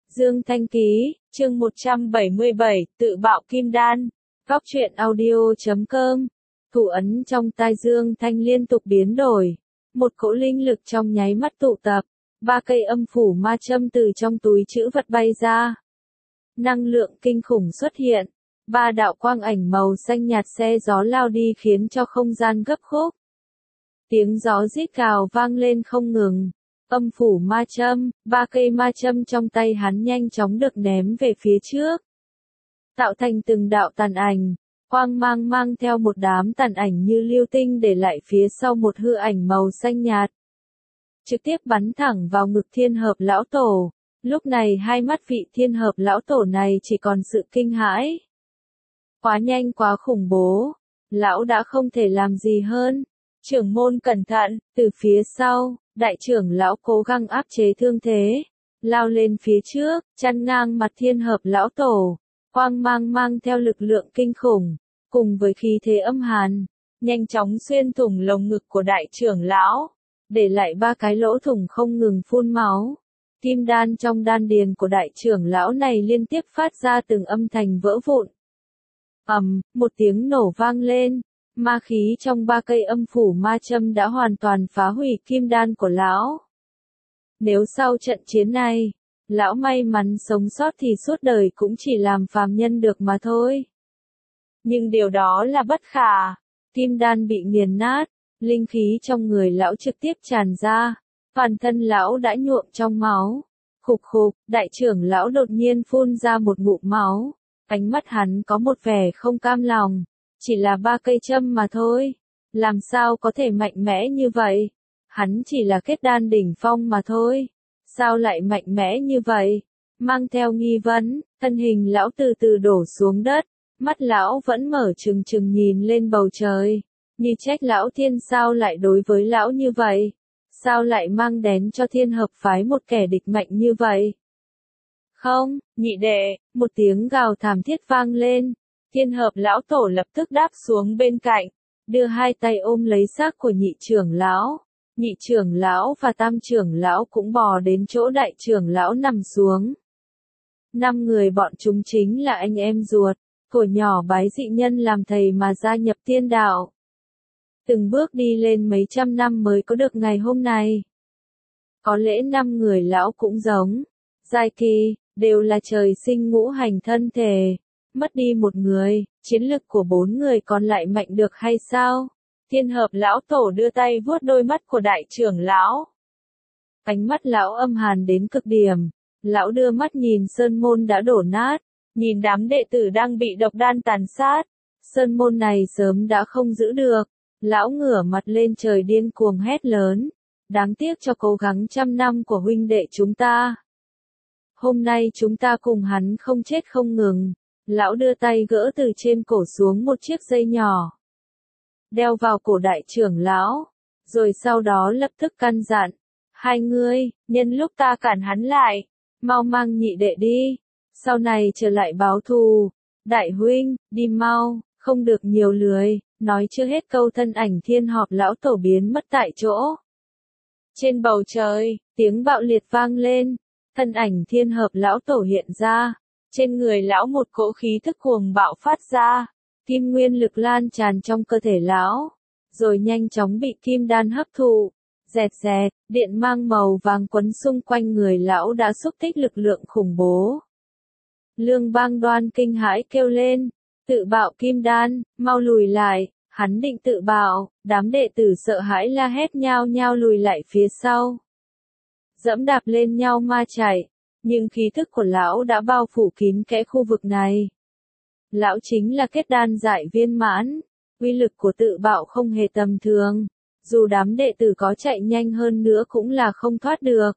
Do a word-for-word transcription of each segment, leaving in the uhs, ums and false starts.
Dương Thanh Ký, chương một trăm bảy mươi bảy, tự bạo kim đan. Góc truyện audio chấm com. Thủ ấn trong tai Dương Thanh liên tục biến đổi. Một cỗ linh lực trong nháy mắt tụ tập. Ba cây âm phủ ma châm từ trong túi trữ vật bay ra. Năng lượng kinh khủng xuất hiện. Ba đạo quang ảnh màu xanh nhạt xe gió lao đi khiến cho không gian gấp khúc. Tiếng gió rít gào vang lên không ngừng. Âm phủ ma châm, ba cây ma châm trong tay hắn nhanh chóng được ném về phía trước. Tạo thành từng đạo tàn ảnh, quang mang mang theo một đám tàn ảnh như lưu tinh để lại phía sau một hư ảnh màu xanh nhạt. Trực tiếp bắn thẳng vào ngực thiên hợp lão tổ. Lúc này hai mắt vị thiên hợp lão tổ này chỉ còn sự kinh hãi. Quá nhanh quá khủng bố, lão đã không thể làm gì hơn. Trưởng môn cẩn thận, từ phía sau, đại trưởng lão cố gắng áp chế thương thế, lao lên phía trước, chắn ngang mặt thiên hợp lão tổ, quang mang mang theo lực lượng kinh khủng, cùng với khí thế âm hàn, nhanh chóng xuyên thủng lồng ngực của đại trưởng lão, để lại ba cái lỗ thủng không ngừng phun máu. Kim đan trong đan điền của đại trưởng lão này liên tiếp phát ra từng âm thanh vỡ vụn. Ầm, một tiếng nổ vang lên. Ma khí trong ba cây âm phủ ma châm đã hoàn toàn phá hủy kim đan của lão. Nếu sau trận chiến này, lão may mắn sống sót thì suốt đời cũng chỉ làm phàm nhân được mà thôi. Nhưng điều đó là bất khả. Kim đan bị nghiền nát, linh khí trong người lão trực tiếp tràn ra, toàn thân lão đã nhuộm trong máu. Khục khục, đại trưởng lão đột nhiên phun ra một ngụm máu, ánh mắt hắn có một vẻ không cam lòng. Chỉ là ba cây châm mà thôi, làm sao có thể mạnh mẽ như vậy? Hắn chỉ là kết đan đỉnh phong mà thôi, sao lại mạnh mẽ như vậy? Mang theo nghi vấn, thân hình lão từ từ đổ xuống đất, mắt lão vẫn mở trừng trừng nhìn lên bầu trời, như trách lão thiên sao lại đối với lão như vậy? Sao lại mang đến cho thiên hợp phái một kẻ địch mạnh như vậy? Không, nhị đệ, một tiếng gào thảm thiết vang lên. Thiên hợp lão tổ lập tức đáp xuống bên cạnh, đưa hai tay ôm lấy xác của nhị trưởng lão. Nhị trưởng lão và tam trưởng lão cũng bò đến chỗ đại trưởng lão nằm xuống. Năm người bọn chúng chính là anh em ruột, của nhỏ bái dị nhân làm thầy mà gia nhập tiên đạo. Từng bước đi lên mấy trăm năm mới có được ngày hôm nay. Có lẽ năm người lão cũng giống, giai kỳ, đều là trời sinh ngũ hành thân thể. Mất đi một người, chiến lực của bốn người còn lại mạnh được hay sao? Thiên hợp lão tổ đưa tay vuốt đôi mắt của đại trưởng lão. Ánh mắt lão âm hàn đến cực điểm. Lão đưa mắt nhìn sơn môn đã đổ nát, nhìn đám đệ tử đang bị độc đan tàn sát. Sơn môn này sớm đã không giữ được. Lão ngửa mặt lên trời điên cuồng hét lớn. Đáng tiếc cho cố gắng trăm năm của huynh đệ chúng ta. Hôm nay chúng ta cùng hắn không chết không ngừng. Lão đưa tay gỡ từ trên cổ xuống một chiếc dây nhỏ. Đeo vào cổ đại trưởng lão. Rồi sau đó lập tức căn dặn. Hai ngươi, nhân lúc ta cản hắn lại. Mau mang nhị đệ đi. Sau này trở lại báo thù. Đại huynh, đi mau, không được nhiều lười. Nói chưa hết câu thân ảnh thiên họp lão tổ biến mất tại chỗ. Trên bầu trời, tiếng bạo liệt vang lên. Thân ảnh thiên hợp lão tổ hiện ra. Trên người lão một cỗ khí thức cuồng bạo phát ra, kim nguyên lực lan tràn trong cơ thể lão, rồi nhanh chóng bị kim đan hấp thụ, dẹt dẹt, điện mang màu vàng quấn xung quanh người lão đã xúc tích lực lượng khủng bố. Lương Bang Đoan kinh hãi kêu lên, tự bạo kim đan, mau lùi lại, hắn định tự bạo, đám đệ tử sợ hãi la hét nhao nhao lùi lại phía sau. Dẫm đạp lên nhau ma chạy. Nhưng khí thức của lão đã bao phủ kín kẽ khu vực này. Lão chính là kết đan giải viên mãn, uy lực của tự bạo không hề tầm thường, dù đám đệ tử có chạy nhanh hơn nữa cũng là không thoát được.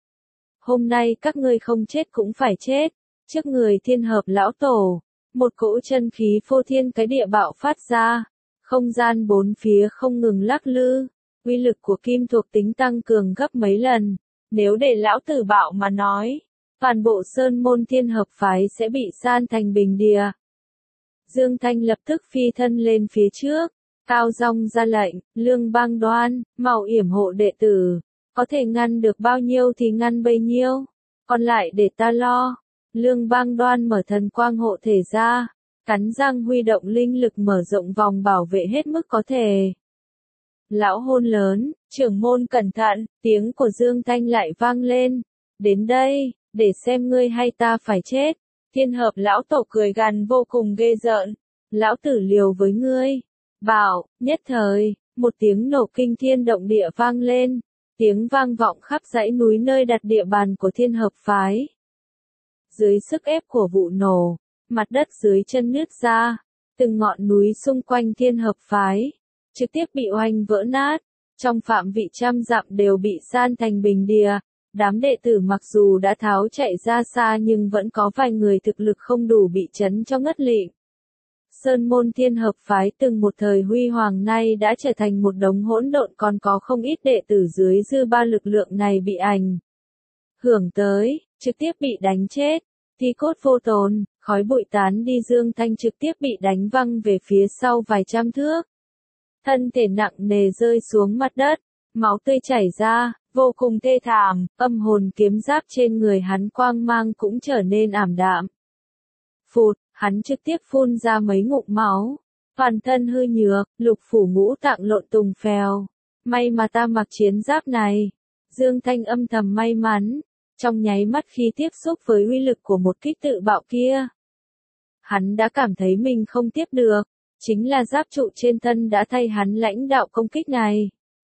Hôm nay các ngươi không chết cũng phải chết, trước người thiên hợp lão tổ, một cỗ chân khí phô thiên cái địa bạo phát ra, không gian bốn phía không ngừng lắc lư, uy lực của kim thuộc tính tăng cường gấp mấy lần, nếu để lão tử bạo mà nói. Toàn bộ sơn môn thiên hợp phái sẽ bị san thành bình địa. Dương Thanh lập tức phi thân lên phía trước, cao giọng ra lệnh, Lương Bang Đoan, mau yểm hộ đệ tử, có thể ngăn được bao nhiêu thì ngăn bấy nhiêu, còn lại để ta lo. Lương Bang Đoan mở thần quang hộ thể ra, cắn răng huy động linh lực mở rộng vòng bảo vệ hết mức có thể. Lão hôn lớn, trưởng môn cẩn thận, tiếng của Dương Thanh lại vang lên. Đến đây, để xem ngươi hay ta phải chết. Thiên hợp lão tổ cười gằn vô cùng ghê rợn. Lão tử liều với ngươi. Bảo, nhất thời, một tiếng nổ kinh thiên động địa vang lên. Tiếng vang vọng khắp dãy núi nơi đặt địa bàn của thiên hợp phái. Dưới sức ép của vụ nổ, mặt đất dưới chân nứt ra. Từng ngọn núi xung quanh thiên hợp phái trực tiếp bị oanh vỡ nát, trong phạm vị trăm dặm đều bị san thành bình địa. Đám đệ tử mặc dù đã tháo chạy ra xa nhưng vẫn có vài người thực lực không đủ bị chấn cho ngất lịm. Sơn môn thiên hợp phái từng một thời huy hoàng nay đã trở thành một đống hỗn độn, còn có không ít đệ tử dưới dư ba lực lượng này bị ảnh hưởng tới, trực tiếp bị đánh chết, thi cốt vô tồn, khói bụi tán đi. Dương Thanh trực tiếp bị đánh văng về phía sau vài trăm thước. Thân thể nặng nề rơi xuống mặt đất, máu tươi chảy ra, vô cùng thê thảm, âm hồn kiếm giáp trên người hắn quang mang cũng trở nên ảm đạm. Phụt, hắn trực tiếp phun ra mấy ngụm máu, toàn thân hư nhược, lục phủ ngũ tạng lộn tùng phèo. May mà ta mặc chiến giáp này. Dương Thanh âm thầm may mắn, trong nháy mắt khi tiếp xúc với uy lực của một kích tự bạo kia. Hắn đã cảm thấy mình không tiếp được, chính là giáp trụ trên thân đã thay hắn lãnh đạo công kích này.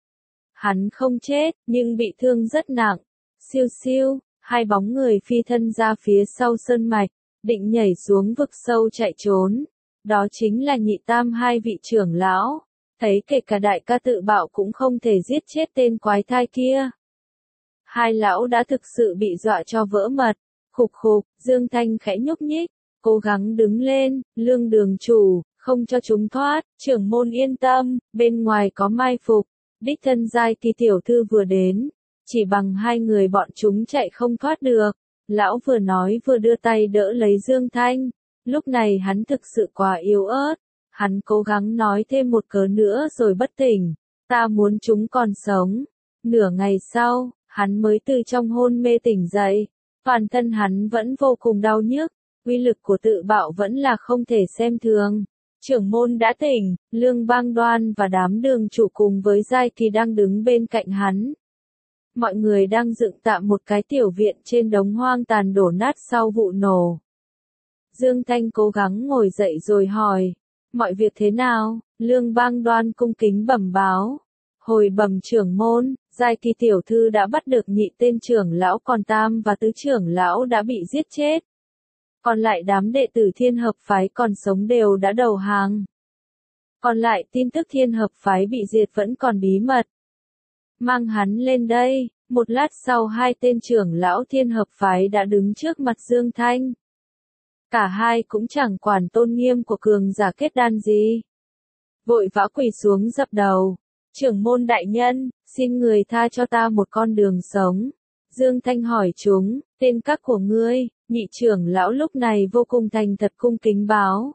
Hắn không chết, nhưng bị thương rất nặng. Siêu siêu, hai bóng người phi thân ra phía sau sơn mạch, định nhảy xuống vực sâu chạy trốn. Đó chính là nhị tam hai vị trưởng lão. Thấy kể cả đại ca tự bạo cũng không thể giết chết tên quái thai kia. Hai lão đã thực sự bị dọa cho vỡ mật. Khục khục, Dương Thanh khẽ nhúc nhích, cố gắng đứng lên. Lương đường chủ, không cho chúng thoát. Trưởng môn yên tâm, bên ngoài có mai phục. Đích thân Giai Kỳ tiểu thư vừa đến, chỉ bằng hai người bọn chúng chạy không thoát được. Lão vừa nói vừa đưa tay đỡ lấy Dương Thanh. Lúc này hắn thực sự quá yếu ớt. Hắn cố gắng nói thêm một cớ nữa rồi bất tỉnh. Ta muốn chúng còn sống. Nửa ngày sau, hắn mới từ trong hôn mê tỉnh dậy. Toàn thân hắn vẫn vô cùng đau nhức. Uy lực của tự bạo vẫn là không thể xem thường. Trưởng môn đã tỉnh, Lương Bang Đoan và đám đường chủ cùng với Giai Kỳ đang đứng bên cạnh hắn. Mọi người đang dựng tạm một cái tiểu viện trên đống hoang tàn đổ nát sau vụ nổ. Dương Thanh cố gắng ngồi dậy rồi hỏi, mọi việc thế nào? Lương Bang Đoan cung kính bẩm báo. Hồi bẩm trưởng môn, Giai Kỳ tiểu thư đã bắt được nhị tên trưởng lão, còn tam và tứ trưởng lão đã bị giết chết. Còn lại đám đệ tử thiên hợp phái còn sống đều đã đầu hàng. Còn lại tin tức thiên hợp phái bị diệt vẫn còn bí mật. Mang hắn lên đây. Một lát sau hai tên trưởng lão thiên hợp phái đã đứng trước mặt Dương Thanh. Cả hai cũng chẳng quản tôn nghiêm của cường giả kết đan gì. Vội vã quỳ xuống dập đầu. Trưởng môn đại nhân, xin người tha cho ta một con đường sống. Dương Thanh hỏi chúng, tên các của ngươi? Nhị trưởng lão lúc này vô cùng thành thật cung kính báo.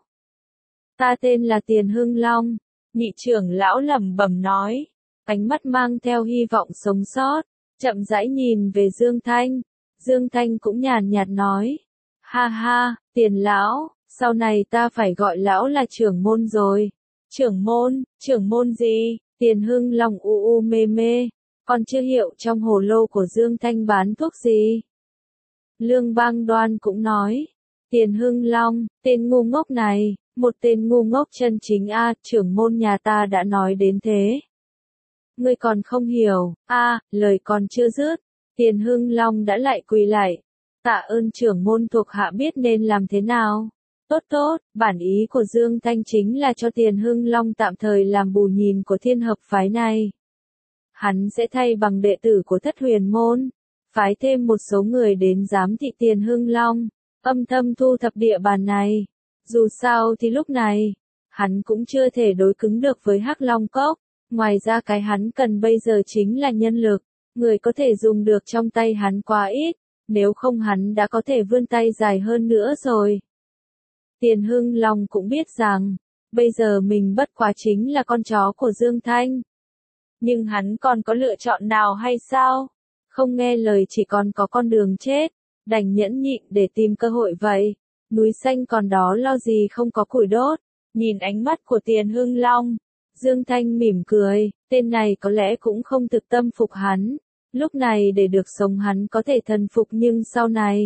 Ta tên là Tiền Hưng Long. Nhị trưởng lão lẩm bẩm nói, ánh mắt mang theo hy vọng sống sót, chậm rãi nhìn về Dương Thanh. Dương Thanh cũng nhàn nhạt nói, ha ha, Tiền lão, sau này ta phải gọi lão là trưởng môn rồi. Trưởng môn, trưởng môn gì? Tiền Hưng Long u u mê mê, còn chưa hiểu trong hồ lô của Dương Thanh bán thuốc gì. Lương Bang Đoan cũng nói, Tiền Hưng Long, tên ngu ngốc này, một tên ngu ngốc chân chính a, trưởng môn nhà ta đã nói đến thế. Ngươi còn không hiểu, a, lời còn chưa dứt, Tiền Hưng Long đã lại quỳ lại. Tạ ơn trưởng môn, thuộc hạ biết nên làm thế nào. Tốt tốt, bản ý của Dương Thanh chính là cho Tiền Hưng Long tạm thời làm bù nhìn của thiên hợp phái này. Hắn sẽ thay bằng đệ tử của Thất Huyền môn, phái thêm một số người đến giám thị Tiền Hưng Long, âm thầm thu thập địa bàn này. Dù sao thì lúc này, hắn cũng chưa thể đối cứng được với Hắc Long Cốc. Ngoài ra cái hắn cần bây giờ chính là nhân lực, người có thể dùng được trong tay hắn quá ít, nếu không hắn đã có thể vươn tay dài hơn nữa rồi. Tiền Hưng Long cũng biết rằng, bây giờ mình bất quá chính là con chó của Dương Thanh. Nhưng hắn còn có lựa chọn nào hay sao? Không nghe lời chỉ còn có con đường chết. đành nhẫn nhịn để tìm cơ hội vậy. Núi xanh còn đó lo gì không có củi đốt. Nhìn ánh mắt của Tiền Hưng Long, Dương Thanh mỉm cười, tên này có lẽ cũng không thực tâm phục hắn. Lúc này để được sống hắn có thể thần phục nhưng sau này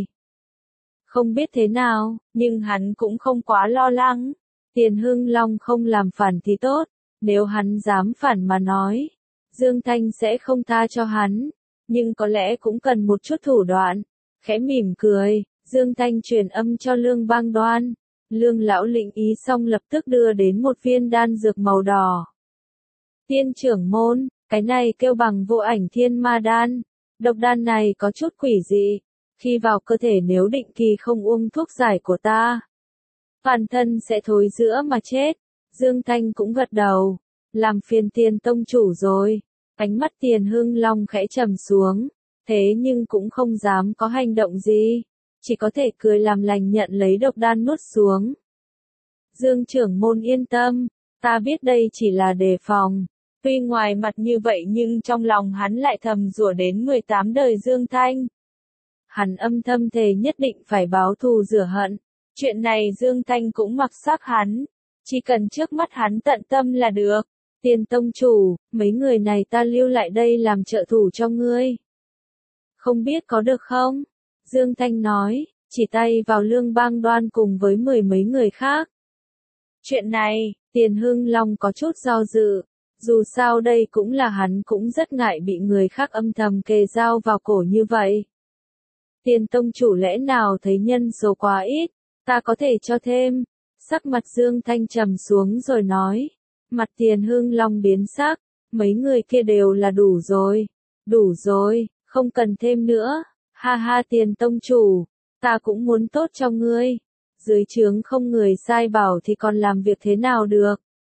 không biết thế nào, nhưng hắn cũng không quá lo lắng. Tiền Hưng Long không làm phản thì tốt, nếu hắn dám phản mà nói, Dương Thanh sẽ không tha cho hắn, nhưng có lẽ cũng cần một chút thủ đoạn. Khẽ mỉm cười, Dương Thanh truyền âm cho Lương Bang Đoan. Lương lão lĩnh ý xong lập tức đưa đến một viên đan dược màu đỏ. Tiên trưởng môn, cái này kêu bằng vô ảnh thiên ma đan. Độc đan này có chút quỷ dị. Khi vào cơ thể nếu định kỳ không uống thuốc giải của ta, bản thân sẽ thối rữa mà chết. Dương Thanh cũng gật đầu. Làm phiền Tiền tông chủ rồi. Ánh mắt Tiền Hưng Long khẽ trầm xuống. Thế nhưng cũng không dám có hành động gì. Chỉ có thể cười làm lành nhận lấy độc đan nuốt xuống. Dương trưởng môn yên tâm. Ta biết đây chỉ là đề phòng. Tuy ngoài mặt như vậy nhưng trong lòng hắn lại thầm rủa đến mười tám đời Dương Thanh. Hắn âm thầm thề nhất định phải báo thù rửa hận. Chuyện này Dương Thanh cũng mặc xác hắn. Chỉ cần trước mắt hắn tận tâm là được. Tiền tông chủ, mấy người này ta lưu lại đây làm trợ thủ cho ngươi. Không biết có được không? Dương Thanh nói, chỉ tay vào Lương Bang Đoan cùng với mười mấy người khác. Chuyện này, Tiền Hưng Long có chút do dự. Dù sao đây cũng là hắn cũng rất ngại bị người khác âm thầm kề dao vào cổ như vậy. Tiền tông chủ lẽ nào thấy nhân số quá ít, ta có thể cho thêm. Sắc mặt Dương Thanh trầm xuống rồi nói. Mặt Tiền Hưng Long biến sắc, mấy người kia đều là đủ rồi. Đủ rồi, không cần thêm nữa. Ha ha Tiền tông chủ, ta cũng muốn tốt cho ngươi. Dưới trướng không người sai bảo thì còn làm việc thế nào được.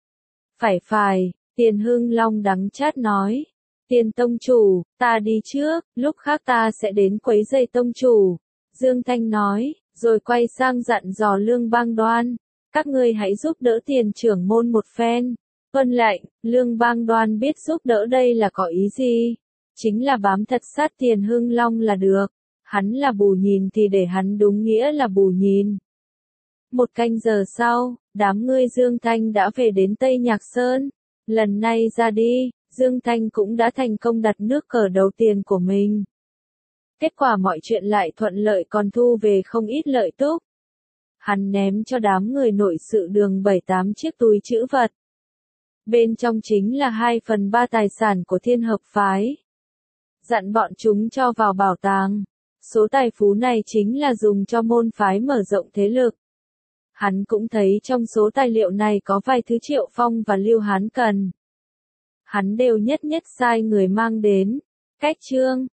Phải phải, Tiền Hưng Long đắng chát nói. Tiền tông chủ, ta đi trước, lúc khác ta sẽ đến quấy rầy tông chủ. Dương Thanh nói, rồi quay sang dặn dò Lương Bang Đoan. Các ngươi hãy giúp đỡ Tiền trưởng môn một phen. Vâng lệnh, Lương Bang Đoan biết giúp đỡ đây là có ý gì. Chính là bám thật sát Tiền Hưng Long là được. Hắn là bù nhìn thì để hắn đúng nghĩa là bù nhìn. Một canh giờ sau, đám ngươi Dương Thanh đã về đến Tây Nhạc Sơn. Lần này ra đi, Dương Thanh cũng đã thành công đặt nước cờ đầu tiên của mình. Kết quả mọi chuyện lại thuận lợi còn thu về không ít lợi tức. Hắn ném cho đám người nội sự đường bảy tám chiếc túi trữ vật. Bên trong chính là hai phần ba tài sản của Thiên Hợp Phái. Dặn bọn chúng cho vào bảo tàng. Số tài phú này chính là dùng cho môn phái mở rộng thế lực. Hắn cũng thấy trong số tài liệu này có vài thứ Triệu Phong và Lưu Hán cần. Hắn đều nhất nhất sai người mang đến. Cách chương